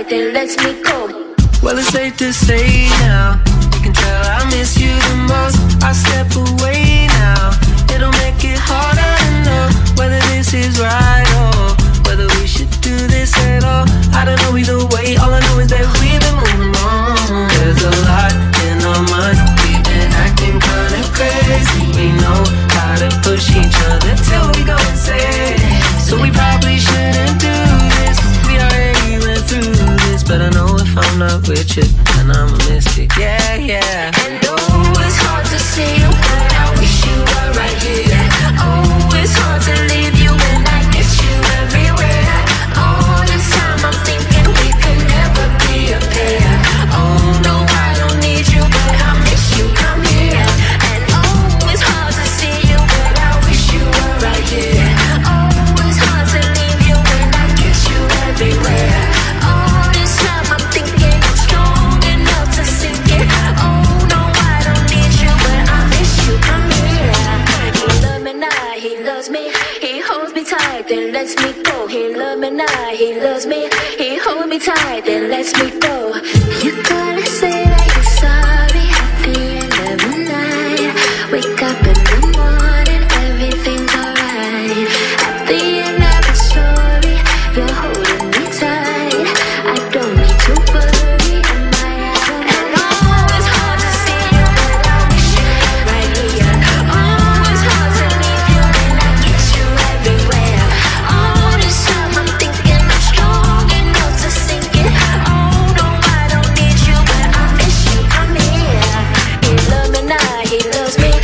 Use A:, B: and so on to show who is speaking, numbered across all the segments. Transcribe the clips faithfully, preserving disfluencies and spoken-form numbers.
A: tight, then let me go.
B: Well, it's safe to say now, you can tell I miss you the most. I step away now, it'll make it harder to know whether this is right or whether we should do this at all. I don't know either way, all I know is that we've been moving on. There's a lot in our minds, we've been acting kinda crazy. We know how to push each other till we go insane. So we probably shouldn't do this, we already went through this. But I know if I'm not with you, then I'ma miss you, yeah, yeah.
A: And oh, it's hard to see you, but I wish you were right here. Oh, it's hard to leave you when I miss you everywhere. All this time I'm thinking we could never be a pair. Oh no, I don't need you, but I miss you, come here. And oh, it's hard to see you, but I wish you were right here. Oh, it's hard to leave you when I miss you everywhere. All this time I'm thinking I'm strong enough to sink it. Oh no, I don't need you, but I miss you, come here. He loves me now, he loves me. He holds me tight, then lets me go. He loves me now, he loves me. He holds me tight, then lets me go. You gotta say that you're sorry at the end of the night. Wake up in the morning, everything's alright. At the end of the story, you're holding me tight. I don't need to worry, am I out? And oh, it's hard to see you, but I wish you were right here. Oh, it's hard to leave you when I kiss you everywhere. All this time I'm thinking I'm strong enough to sink it. Oh no, I don't need you, but I miss you, come here. He loves me now, he loves me.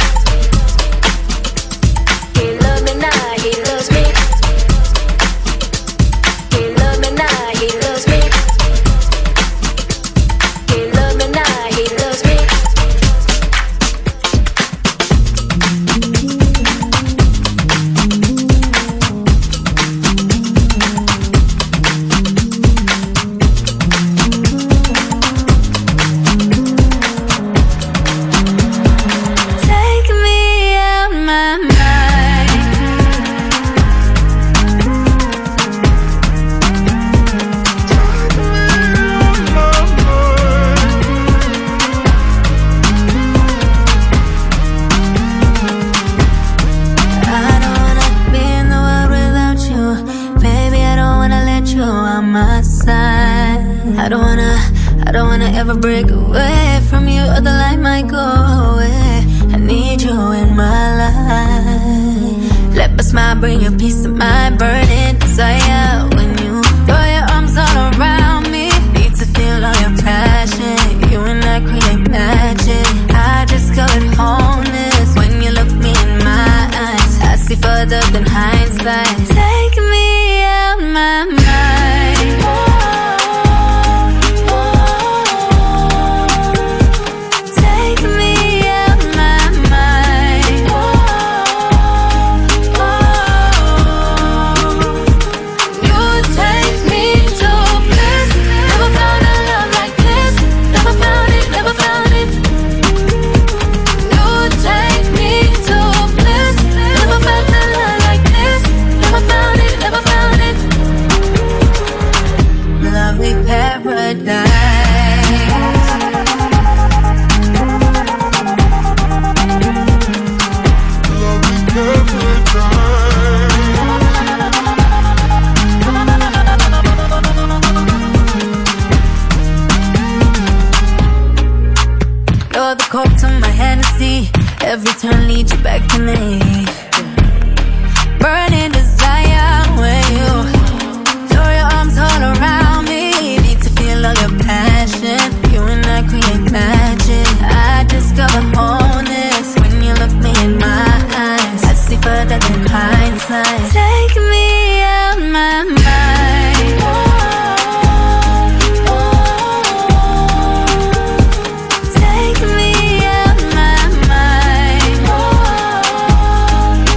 A: He loves me now, he loves me. He loves me now, he loves me. He loves me now, he loves me. Take me out my mind. I don't wanna be in the world without you. Baby, I don't wanna let you on my side. I don't wanna, I don't wanna ever break away from you, or the light might go away. I need you in my life. Let my smile bring you peace of mind, burning desire. When you throw your arms all around me, need to feel all your passion. You and I create magic. I discovered wholeness when you look me in my eyes. I see further than hindsight. Take me out my mind. Take me out my mind. You take me to bliss. Never found a love like this. Never found it, never found it. You take me to bliss. Never felt a love like this. Never found it, never found it. Lovely paradise. You're the coke to my Hennessy. Every turn leads you back to me. Burning desire when you throw your arms all around me. Need to feel all your passion. You and I create magic. I discover wholeness when you look me in my eyes. I see further than hindsight. Take me out my mind. Take me out my mind.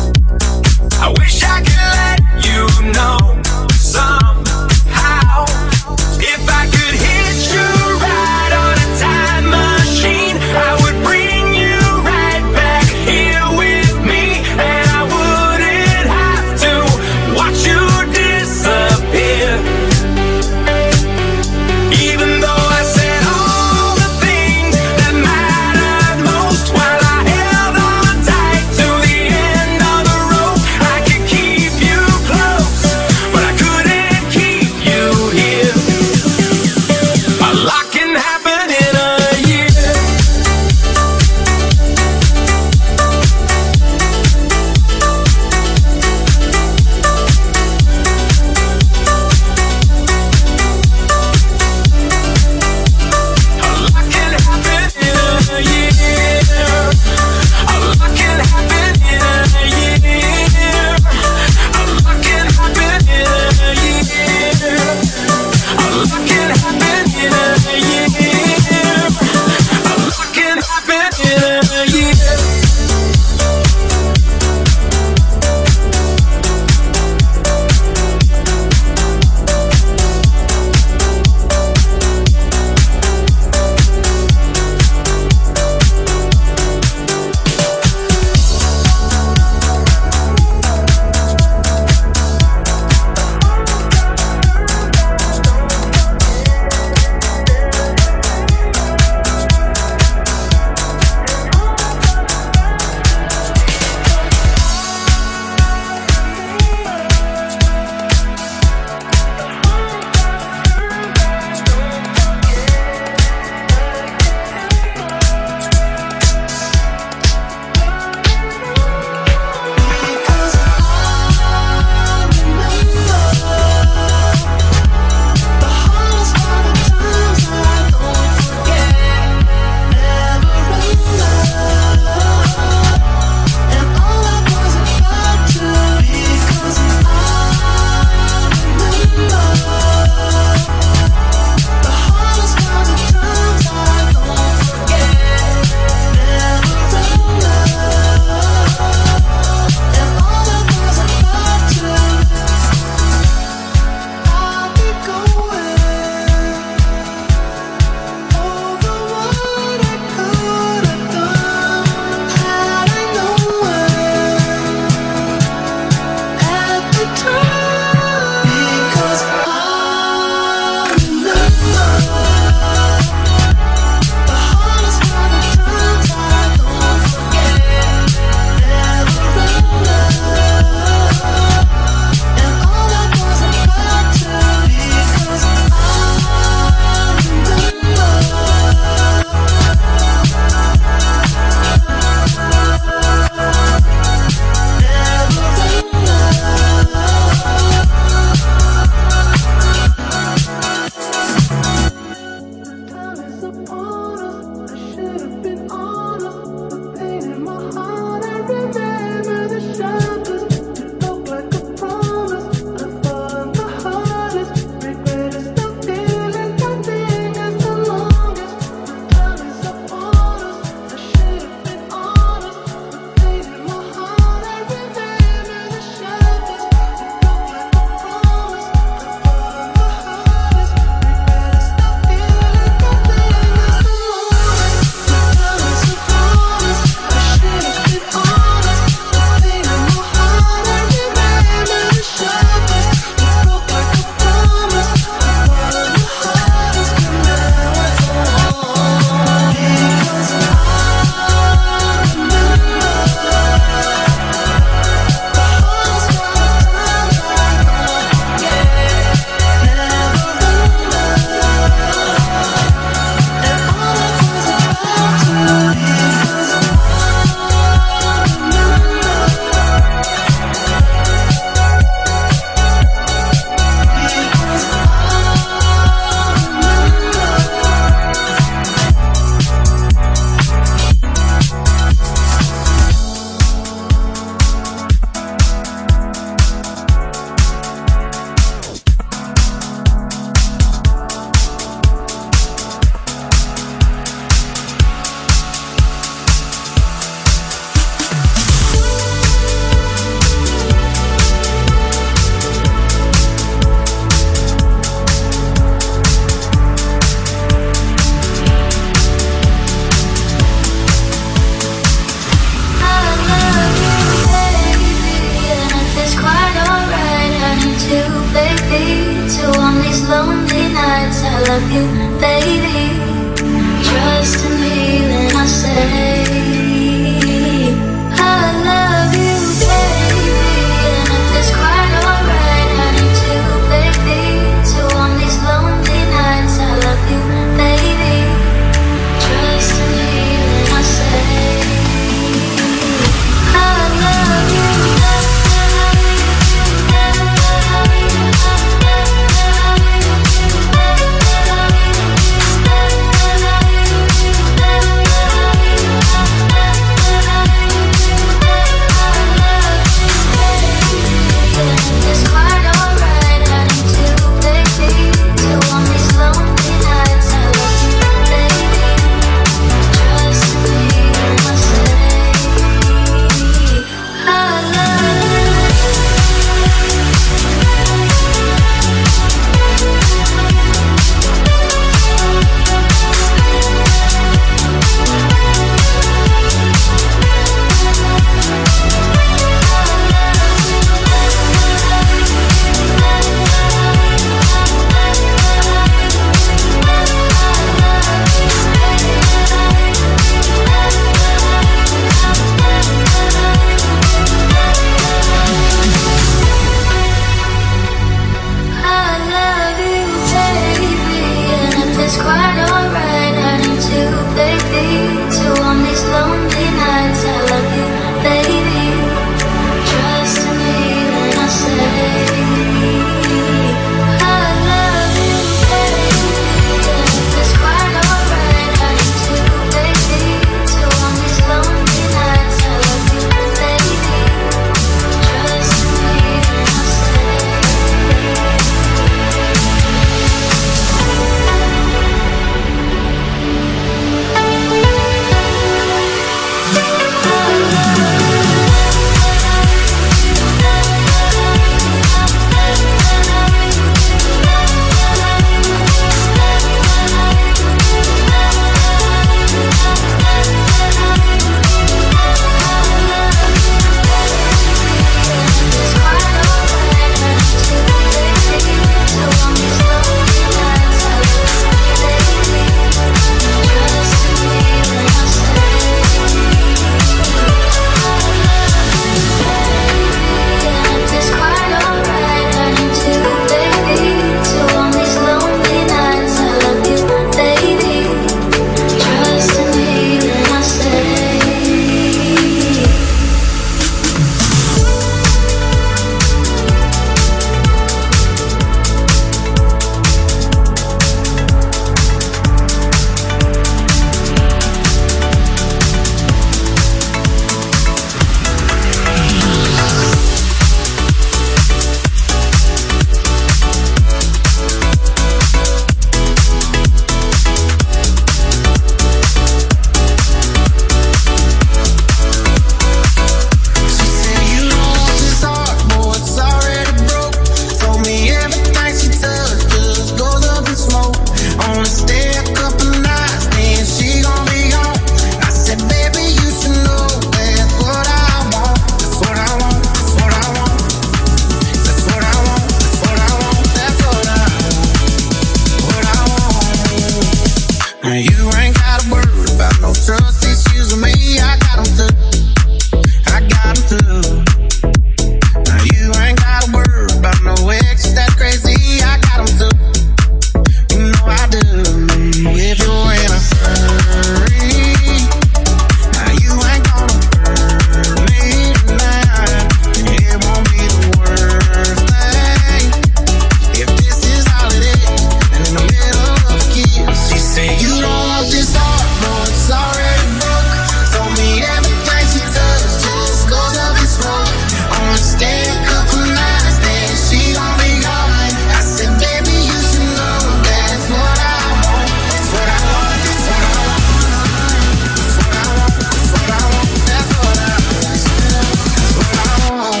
C: ain't gotta worry about no trust issues with me. I got them too. I got them too. Now you ain't gotta worry about no exes that crazy. I got them too. You know I do. If you're in a hurry, now you ain't gonna hurt me tonight. It won't be the worst thing if this is all it is. And in the middle of a kiss, she said, you don't want this heart, no, it's already broke. Told me everything she does just goes up in smoke. Only stay a couple nights, then she gon' be gone. I said, baby, you should know that's what I want. That's what I want, that's what I want. That's what I want, that's what I want. That's what I want, that's what I want.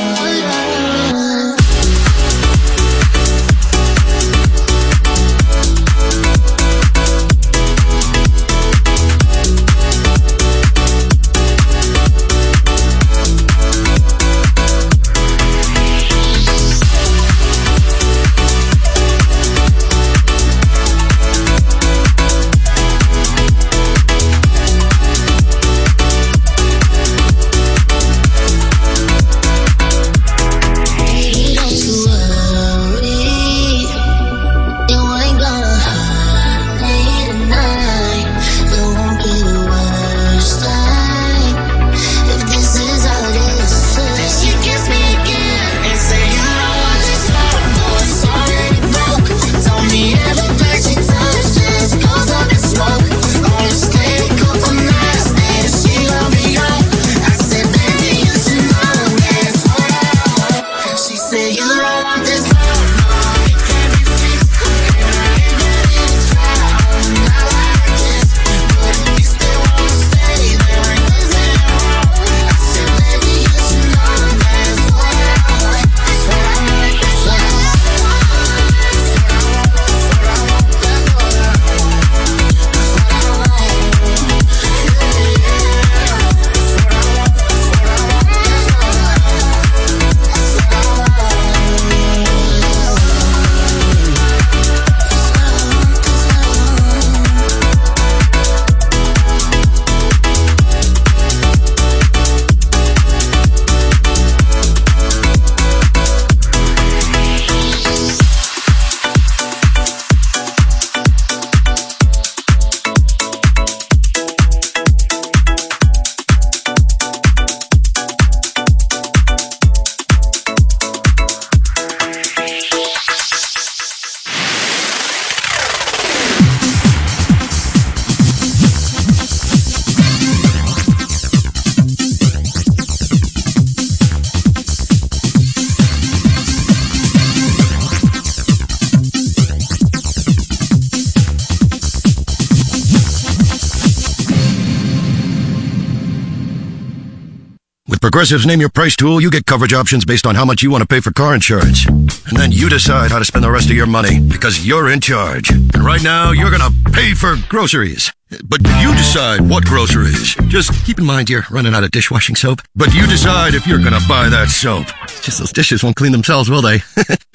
D: Progressive's Name Your Price tool, you get coverage options based on how much you want to pay for car insurance. And then you decide how to spend the rest of your money, because you're in charge. And right now, you're going to pay for groceries. But you decide what groceries. Just keep in mind you're running out of dishwashing soap. But you decide if you're going to buy that soap. Just those dishes won't clean themselves, will they?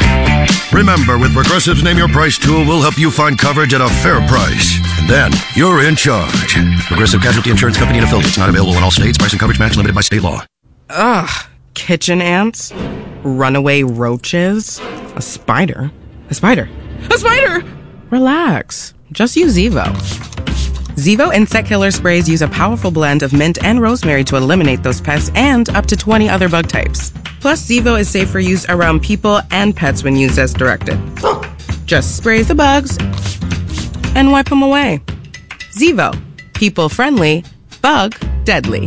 D: Remember, with Progressive's Name Your Price tool, we'll help you find coverage at a fair price. And then, you're in charge. Progressive Casualty Insurance Company and Affiliates. Not available in all states. Price and coverage match limited by state law.
E: Ugh. Kitchen ants? Runaway roaches? A spider? A spider? A spider! Relax. Just use Zevo. Zevo insect killer sprays use a powerful blend of mint and rosemary to eliminate those pests and up to twenty other bug types. Plus, Zevo is safe for use around people and pets when used as directed. Just spray the bugs and wipe them away. Zevo. People friendly, bug deadly.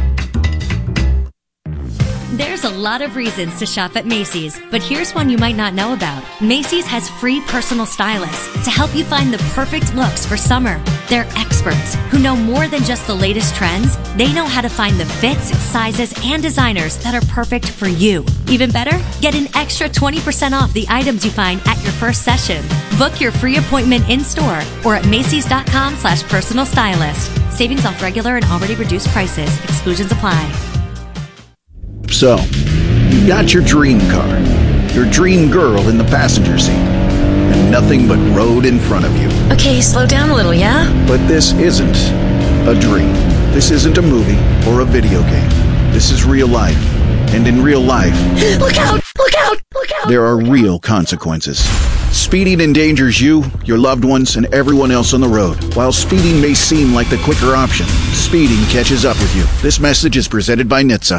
F: There's a lot of reasons to shop at Macy's, but here's one you might not know about. Macy's has free personal stylists to help you find the perfect looks for summer. They're experts who know more than just the latest trends. They know how to find the fits, sizes, and designers that are perfect for you. Even better, get an extra twenty percent off the items you find at your first session. Book your free appointment in-store or at Macy's.com slash personal stylist. Savings off regular and already reduced prices. Exclusions apply.
G: So, you've got your dream car, your dream girl in the passenger seat, and nothing but road in front of you.
H: Okay, slow down a little, yeah?
G: But this isn't a dream. This isn't a movie or a video game. This is real life. And in real life,
H: Look out! Look out! Look out!
G: there are real consequences. Speeding endangers you, your loved ones, and everyone else on the road. While speeding may seem like the quicker option, speeding catches up with you. This message is presented by N H T S A.